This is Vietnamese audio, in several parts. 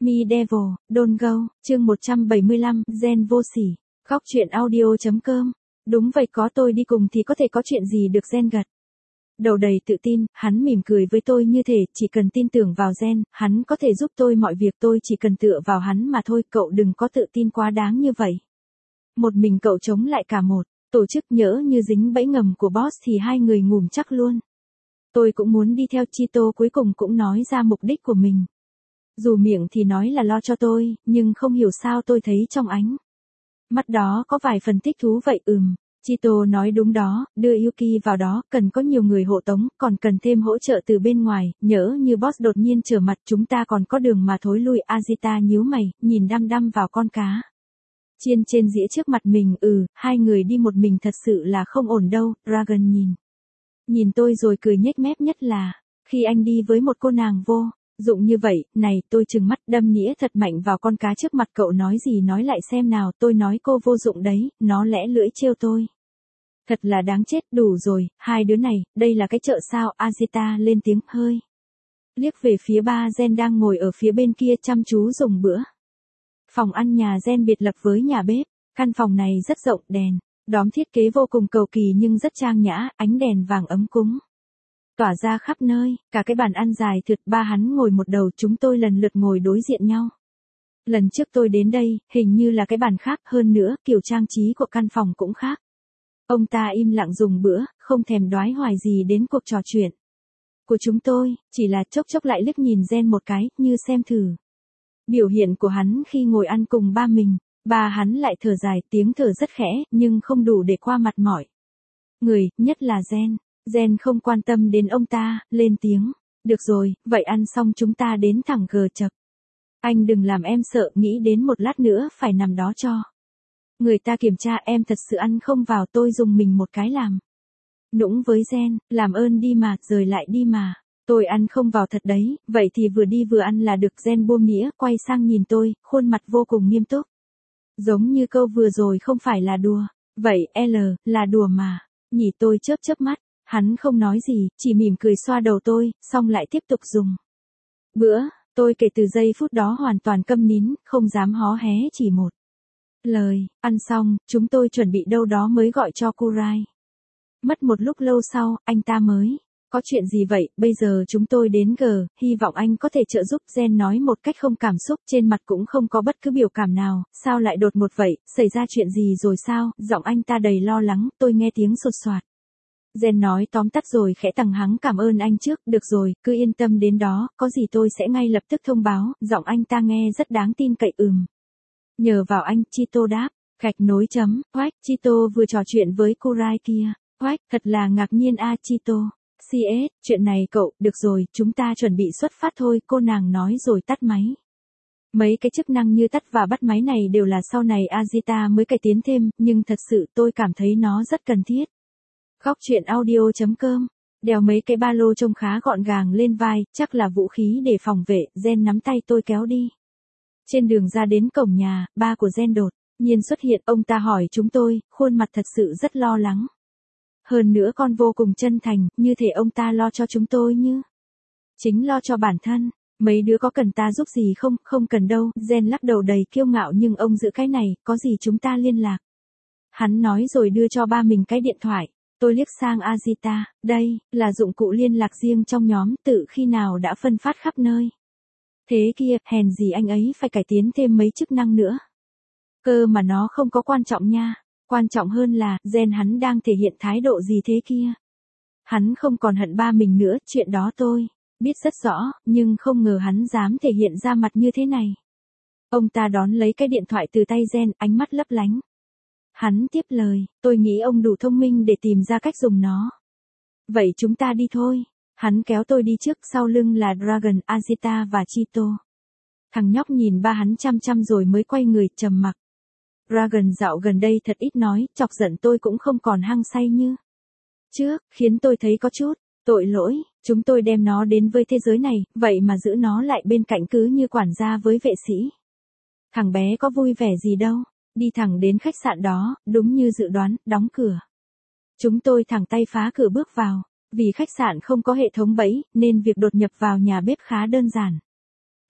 Me Devil, Don't Go, chương 175, Gen vô sỉ. Khóc chuyện audio.com. Đúng vậy, có tôi đi cùng thì có thể có chuyện gì được Gen gật. Đầu đầy tự tin, hắn mỉm cười với tôi như thể chỉ cần tin tưởng vào Gen, hắn có thể giúp tôi mọi việc, tôi chỉ cần tựa vào hắn mà thôi, cậu đừng có tự tin quá đáng như vậy. Một mình cậu chống lại cả một tổ chức, nhỡ như dính bẫy ngầm của boss thì hai người ngủm chắc luôn. Tôi cũng muốn đi theo Chito, cuối cùng cũng nói ra mục đích của mình. Dù miệng thì nói là lo cho tôi, nhưng không hiểu sao tôi thấy trong ánh mắt đó có vài phần thích thú vậy. Chito nói đúng đó, đưa Yuki vào đó, cần có nhiều người hộ tống, còn cần thêm hỗ trợ từ bên ngoài, nhỡ như boss đột nhiên trở mặt, chúng ta còn có đường mà thối lui. Azita nhíu mày, nhìn đăm đăm vào con cá chiên trên dĩa trước mặt mình. Hai người đi một mình thật sự là không ổn đâu. Dragon nhìn tôi rồi cười nhếch mép, nhất là khi anh đi với một cô nàng vô dụng như vậy. Này, tôi trừng mắt đâm nĩa thật mạnh vào con cá trước mặt cậu. Nói gì nói lại xem nào. Tôi nói cô vô dụng đấy, nó lẽ lưỡi trêu tôi. Thật là đáng chết. Đủ rồi, hai đứa này, đây là cái chợ sao? Azita lên tiếng, hơi liếc về phía ba Gen đang ngồi ở phía bên kia chăm chú dùng bữa. Phòng ăn nhà Gen biệt lập với nhà bếp. Căn phòng này rất rộng, đèn đóm thiết kế vô cùng cầu kỳ nhưng rất trang nhã, ánh đèn vàng ấm cúng tỏa ra khắp nơi. Cả cái bàn ăn dài thượt, ba hắn ngồi một đầu, chúng tôi lần lượt ngồi đối diện nhau. Lần trước tôi đến đây, hình như là cái bàn khác, hơn nữa, kiểu trang trí của căn phòng cũng khác. Ông ta im lặng dùng bữa, không thèm đoái hoài gì đến cuộc trò chuyện của chúng tôi, chỉ là chốc chốc lại liếc nhìn Gen một cái, như xem thử biểu hiện của hắn khi ngồi ăn cùng ba mình. Ba hắn lại thở dài, tiếng thở rất khẽ, nhưng không đủ để qua mặt mọi người, nhất là Gen. Gen không quan tâm đến ông ta, lên tiếng. Được rồi, vậy ăn xong chúng ta đến thẳng G chập. Anh đừng làm em sợ, nghĩ đến một lát nữa phải nằm đó cho người ta kiểm tra. Em thật sự ăn không vào. Tôi dùng mình một cái làm nũng với Gen, làm ơn đi mà, rời lại đi mà. Tôi ăn không vào thật đấy, vậy thì vừa đi vừa ăn là được. Gen buông nĩa, quay sang nhìn tôi, khuôn mặt vô cùng nghiêm túc. Giống như câu vừa rồi không phải là đùa. Vậy, là đùa mà. Nhỉ, tôi chớp chớp mắt. Hắn không nói gì, chỉ mỉm cười xoa đầu tôi, xong lại tiếp tục dùng bữa. Tôi kể từ giây phút đó hoàn toàn câm nín, không dám hó hé chỉ một lời. Ăn xong, chúng tôi chuẩn bị đâu đó mới gọi cho Kurai. Mất một lúc lâu sau, anh ta mới. Có chuyện gì vậy? Bây giờ chúng tôi đến G, hy vọng anh có thể trợ giúp. Gen nói một cách không cảm xúc, trên mặt cũng không có bất cứ biểu cảm nào. Sao lại đột ngột vậy? Xảy ra chuyện gì rồi sao? Giọng anh ta đầy lo lắng, tôi nghe tiếng sột soạt. Gen nói tóm tắt rồi khẽ tằng hắng cảm ơn anh trước. Được rồi, cứ yên tâm đến đó, có gì tôi sẽ ngay lập tức thông báo. Giọng anh ta nghe rất đáng tin cậy. Nhờ vào anh, Chito đáp. Gạch nối chấm, oách, Chito vừa trò chuyện với Kurai kia. Oách, thật là ngạc nhiên Chito. CS, chuyện này cậu, được rồi, chúng ta chuẩn bị xuất phát thôi, cô nàng nói rồi tắt máy. Mấy cái chức năng như tắt và bắt máy này đều là sau này Azita mới cải tiến thêm, nhưng thật sự tôi cảm thấy nó rất cần thiết. Khóc chuyện audio.com. Đeo mấy cái ba lô trông khá gọn gàng lên vai, chắc là vũ khí để phòng vệ. Gen nắm tay tôi kéo đi. Trên đường ra đến cổng nhà, ba của Gen đột nhiên xuất hiện. Ông ta hỏi chúng tôi, khuôn mặt thật sự rất lo lắng. Hơn nữa con vô cùng chân thành, như thể ông ta lo cho chúng tôi như chính lo cho bản thân. Mấy đứa có cần ta giúp gì không? Không cần đâu. Gen lắc đầu đầy kiêu ngạo, nhưng ông giữ cái này, có gì chúng ta liên lạc. Hắn nói rồi đưa cho ba mình cái điện thoại. Tôi liếc sang Azita, đây là dụng cụ liên lạc riêng trong nhóm, tự khi nào đã phân phát khắp nơi. Thế kia, hèn gì anh ấy phải cải tiến thêm mấy chức năng nữa. Cơ mà nó không có quan trọng nha. Quan trọng hơn là, Gen hắn đang thể hiện thái độ gì thế kia. Hắn không còn hận ba mình nữa, chuyện đó tôi biết rất rõ, nhưng không ngờ hắn dám thể hiện ra mặt như thế này. Ông ta đón lấy cái điện thoại từ tay Gen, ánh mắt lấp lánh. Hắn tiếp lời, tôi nghĩ ông đủ thông minh để tìm ra cách dùng nó. Vậy chúng ta đi thôi. Hắn kéo tôi đi trước, sau lưng là Dragon, Azita và Chito. Thằng nhóc nhìn ba hắn chăm chăm rồi mới quay người, trầm mặc. Dragon dạo gần đây thật ít nói, chọc giận tôi cũng không còn hăng say như trước, khiến tôi thấy có chút tội lỗi. Chúng tôi đem nó đến với thế giới này, vậy mà giữ nó lại bên cạnh cứ như quản gia với vệ sĩ. Thằng bé có vui vẻ gì đâu. Đi thẳng đến khách sạn đó, đúng như dự đoán, đóng cửa. Chúng tôi thẳng tay phá cửa bước vào. Vì khách sạn không có hệ thống bẫy, nên việc đột nhập vào nhà bếp khá đơn giản.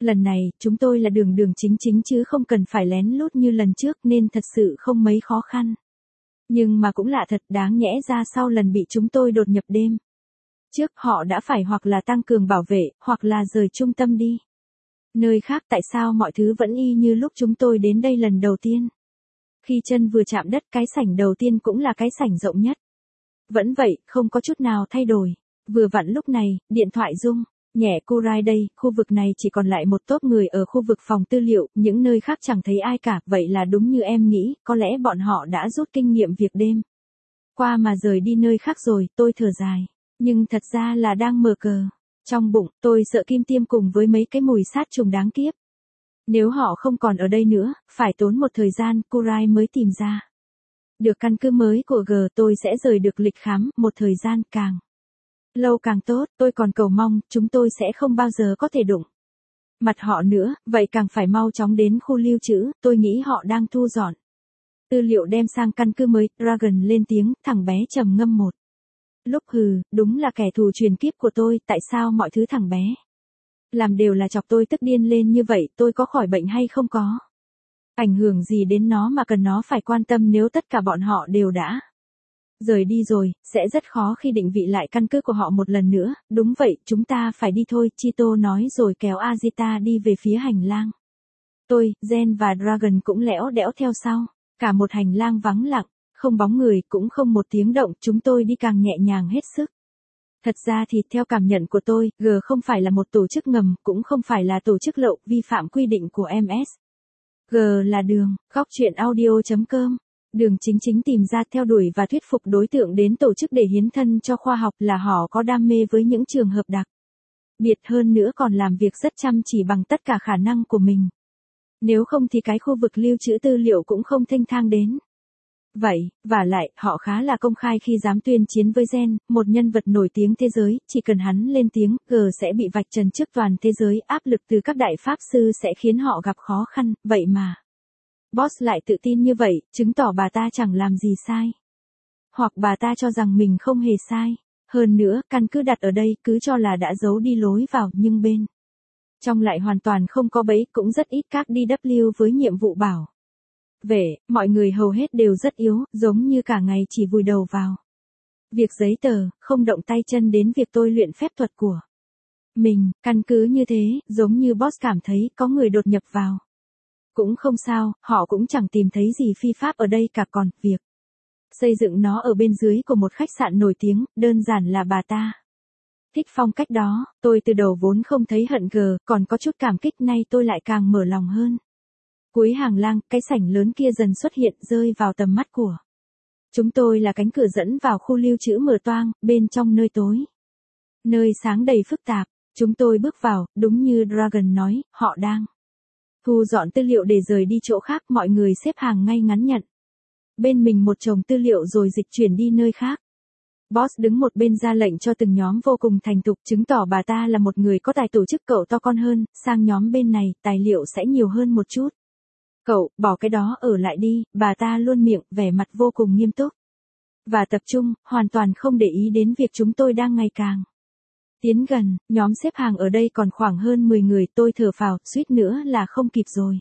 Lần này, chúng tôi là đường đường chính chính chứ không cần phải lén lút như lần trước nên thật sự không mấy khó khăn. Nhưng mà cũng lạ thật, đáng nhẽ ra sau lần bị chúng tôi đột nhập đêm trước họ đã phải hoặc là tăng cường bảo vệ, hoặc là rời trung tâm đi. Nơi khác tại sao mọi thứ vẫn y như lúc chúng tôi đến đây lần đầu tiên. Khi chân vừa chạm đất, cái sảnh đầu tiên cũng là cái sảnh rộng nhất. Vẫn vậy, không có chút nào thay đổi. Vừa vặn lúc này, điện thoại rung. Nhẹ Kurai đây, khu vực này chỉ còn lại một tốp người ở khu vực phòng tư liệu, những nơi khác chẳng thấy ai cả, vậy là đúng như em nghĩ, có lẽ bọn họ đã rút kinh nghiệm việc đêm qua mà rời đi nơi khác rồi, tôi thở dài. Nhưng thật ra là đang mờ cờ. Trong bụng, tôi sợ kim tiêm cùng với mấy cái mùi sát trùng đáng kiếp. Nếu họ không còn ở đây nữa, phải tốn một thời gian, Kurai mới tìm ra. Được căn cứ mới của G, tôi sẽ rời được lịch khám, một thời gian càng lâu càng tốt, tôi còn cầu mong, chúng tôi sẽ không bao giờ có thể đụng mặt họ nữa, vậy càng phải mau chóng đến khu lưu trữ, tôi nghĩ họ đang thu dọn tư liệu đem sang căn cứ mới. Dragon lên tiếng, thằng bé trầm ngâm một lúc. Đúng là kẻ thù truyền kiếp của tôi, tại sao mọi thứ thằng bé làm đều là chọc tôi tức điên lên như vậy, tôi có khỏi bệnh hay không có ảnh hưởng gì đến nó mà cần nó phải quan tâm nếu tất cả bọn họ đều đã rời đi rồi, sẽ rất khó khi định vị lại căn cứ của họ một lần nữa. Đúng vậy, chúng ta phải đi thôi, Chito nói rồi kéo Azita đi về phía hành lang. Tôi, Zen và Dragon cũng lẽo đẽo theo sau. Cả một hành lang vắng lặng, không bóng người, cũng không một tiếng động, chúng tôi đi càng nhẹ nhàng hết sức. Thật ra thì theo cảm nhận của tôi, G không phải là một tổ chức ngầm, cũng không phải là tổ chức lậu, vi phạm quy định của MS. G là đường, góc chuyện audio.com. Đường chính chính tìm ra, theo đuổi và thuyết phục đối tượng đến tổ chức để hiến thân cho khoa học là họ có đam mê với những trường hợp đặc biệt hơn nữa còn làm việc rất chăm chỉ bằng tất cả khả năng của mình. Nếu không thì cái khu vực lưu trữ tư liệu cũng không thênh thang đến vậy, và lại, họ khá là công khai khi dám tuyên chiến với Gen, một nhân vật nổi tiếng thế giới, chỉ cần hắn lên tiếng, G sẽ bị vạch trần trước toàn thế giới, áp lực từ các đại pháp sư sẽ khiến họ gặp khó khăn, vậy mà Boss lại tự tin như vậy, chứng tỏ bà ta chẳng làm gì sai. Hoặc bà ta cho rằng mình không hề sai. Hơn nữa, căn cứ đặt ở đây cứ cho là đã giấu đi lối vào, nhưng bên trong lại hoàn toàn không có bẫy, cũng rất ít các DW với nhiệm vụ bảo vệ, mọi người hầu hết đều rất yếu, giống như cả ngày chỉ vùi đầu vào việc giấy tờ, không động tay chân đến việc tôi luyện phép thuật của mình. Căn cứ như thế, giống như Boss cảm thấy có người đột nhập vào. Cũng không sao, họ cũng chẳng tìm thấy gì phi pháp ở đây cả, còn việc xây dựng nó ở bên dưới của một khách sạn nổi tiếng, đơn giản là bà ta thích phong cách đó. Tôi từ đầu vốn không thấy hận G, còn có chút cảm kích, nay tôi lại càng mở lòng hơn. Cuối hàng lang, cái sảnh lớn kia dần xuất hiện, rơi vào tầm mắt của chúng tôi là cánh cửa dẫn vào khu lưu trữ mở toang, bên trong nơi tối, nơi sáng đầy phức tạp. Chúng tôi bước vào, đúng như Dragon nói, họ đang thu dọn tư liệu để rời đi chỗ khác, mọi người xếp hàng ngay ngắn nhận bên mình một chồng tư liệu rồi dịch chuyển đi nơi khác. Boss đứng một bên ra lệnh cho từng nhóm vô cùng thành thục, chứng tỏ bà ta là một người có tài tổ chức. Cậu to con hơn, sang nhóm bên này, tài liệu sẽ nhiều hơn một chút. Cậu, bỏ cái đó ở lại đi, bà ta luôn miệng, vẻ mặt vô cùng nghiêm túc và tập trung, hoàn toàn không để ý đến việc chúng tôi đang ngày càng tiến gần. Nhóm xếp hàng ở đây còn khoảng hơn 10 người, tôi thở phào, suýt nữa là không kịp rồi.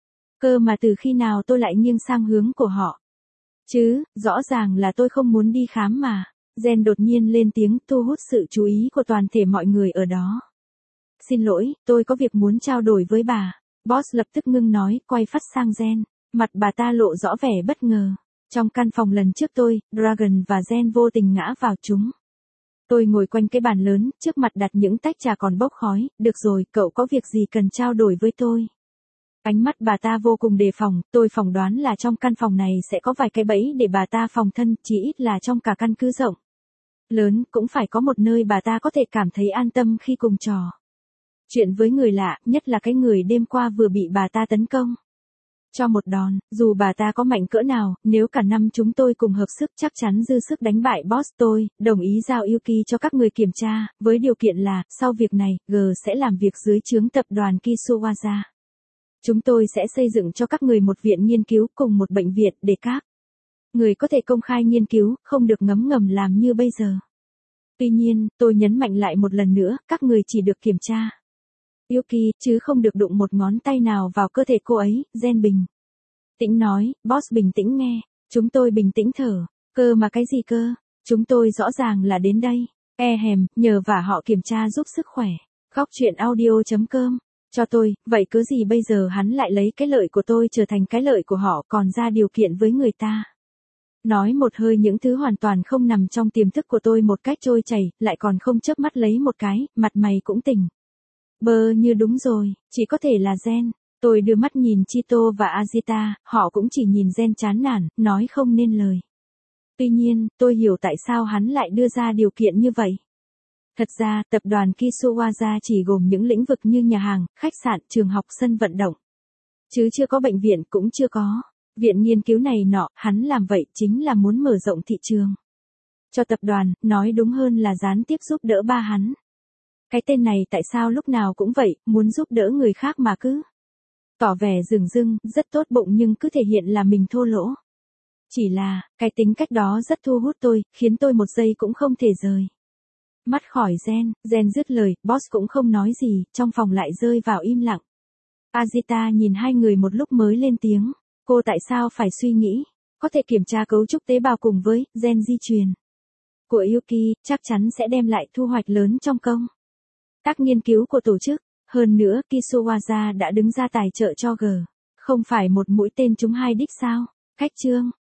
Cơ mà từ khi nào tôi lại nghiêng sang hướng của họ chứ, rõ ràng là tôi không muốn đi khám mà. Gen đột nhiên lên tiếng, thu hút sự chú ý của toàn thể mọi người ở đó. Xin lỗi, tôi có việc muốn trao đổi với bà. Boss lập tức ngưng nói, quay phát sang Gen. Mặt bà ta lộ rõ vẻ bất ngờ. Trong căn phòng lần trước tôi, Dragon và Gen vô tình ngã vào chúng. Tôi ngồi quanh cái bàn lớn, trước mặt đặt những tách trà còn bốc khói. Được rồi, cậu có việc gì cần trao đổi với tôi? Ánh mắt bà ta vô cùng đề phòng, tôi phỏng đoán là trong căn phòng này sẽ có vài cái bẫy để bà ta phòng thân, chỉ ít là trong cả căn cứ rộng lớn, cũng phải có một nơi bà ta có thể cảm thấy an tâm khi cùng trò chuyện với người lạ, nhất là cái người đêm qua vừa bị bà ta tấn công cho một đòn. Dù bà ta có mạnh cỡ nào, nếu cả năm chúng tôi cùng hợp sức chắc chắn dư sức đánh bại Boss. Tôi đồng ý giao Yuki cho các người kiểm tra, với điều kiện là, sau việc này, G sẽ làm việc dưới trướng tập đoàn Kisuwaza. Chúng tôi sẽ xây dựng cho các người một viện nghiên cứu cùng một bệnh viện để các người có thể công khai nghiên cứu, không được ngấm ngầm làm như bây giờ. Tuy nhiên, tôi nhấn mạnh lại một lần nữa, các người chỉ được kiểm tra Yuki, chứ không được đụng một ngón tay nào vào cơ thể cô ấy, Gen bình tĩnh nói, boss bình tĩnh nghe, chúng tôi bình tĩnh thở, cơ mà cái gì cơ, chúng tôi rõ ràng là đến đây, nhờ vả họ kiểm tra giúp sức khỏe, khóc chuyện audio.com, cho tôi, vậy cứ gì bây giờ hắn lại lấy cái lợi của tôi trở thành cái lợi của họ còn ra điều kiện với người ta. Nói một hơi những thứ hoàn toàn không nằm trong tiềm thức của tôi một cách trôi chảy, lại còn không chớp mắt lấy một cái, mặt mày cũng tỉnh. Bơ như đúng rồi, chỉ có thể là Gen. Tôi đưa mắt nhìn Chito và Azita, họ cũng chỉ nhìn Gen chán nản, nói không nên lời. Tuy nhiên, tôi hiểu tại sao hắn lại đưa ra điều kiện như vậy. Thật ra, tập đoàn Kisuwaza chỉ gồm những lĩnh vực như nhà hàng, khách sạn, trường học, sân vận động. Chứ chưa có bệnh viện, cũng chưa có viện nghiên cứu này nọ, hắn làm vậy chính là muốn mở rộng thị trường. Cho tập đoàn, nói đúng hơn là gián tiếp giúp đỡ ba hắn. Cái tên này tại sao lúc nào cũng vậy, muốn giúp đỡ người khác mà cứ tỏ vẻ dửng dưng, rất tốt bụng nhưng cứ thể hiện là mình thô lỗ. Chỉ là, cái tính cách đó rất thu hút tôi, khiến tôi một giây cũng không thể rời mắt khỏi Gen dứt lời, boss cũng không nói gì, trong phòng lại rơi vào im lặng. Azita nhìn hai người một lúc mới lên tiếng, cô tại sao phải suy nghĩ, có thể kiểm tra cấu trúc tế bào cùng với gen di truyền của Yuki, chắc chắn sẽ đem lại thu hoạch lớn trong công tác nghiên cứu của tổ chức. Hơn nữa, Kisuwaza đã đứng ra tài trợ cho G. Không phải một mũi tên trúng hai đích sao? Khách chương.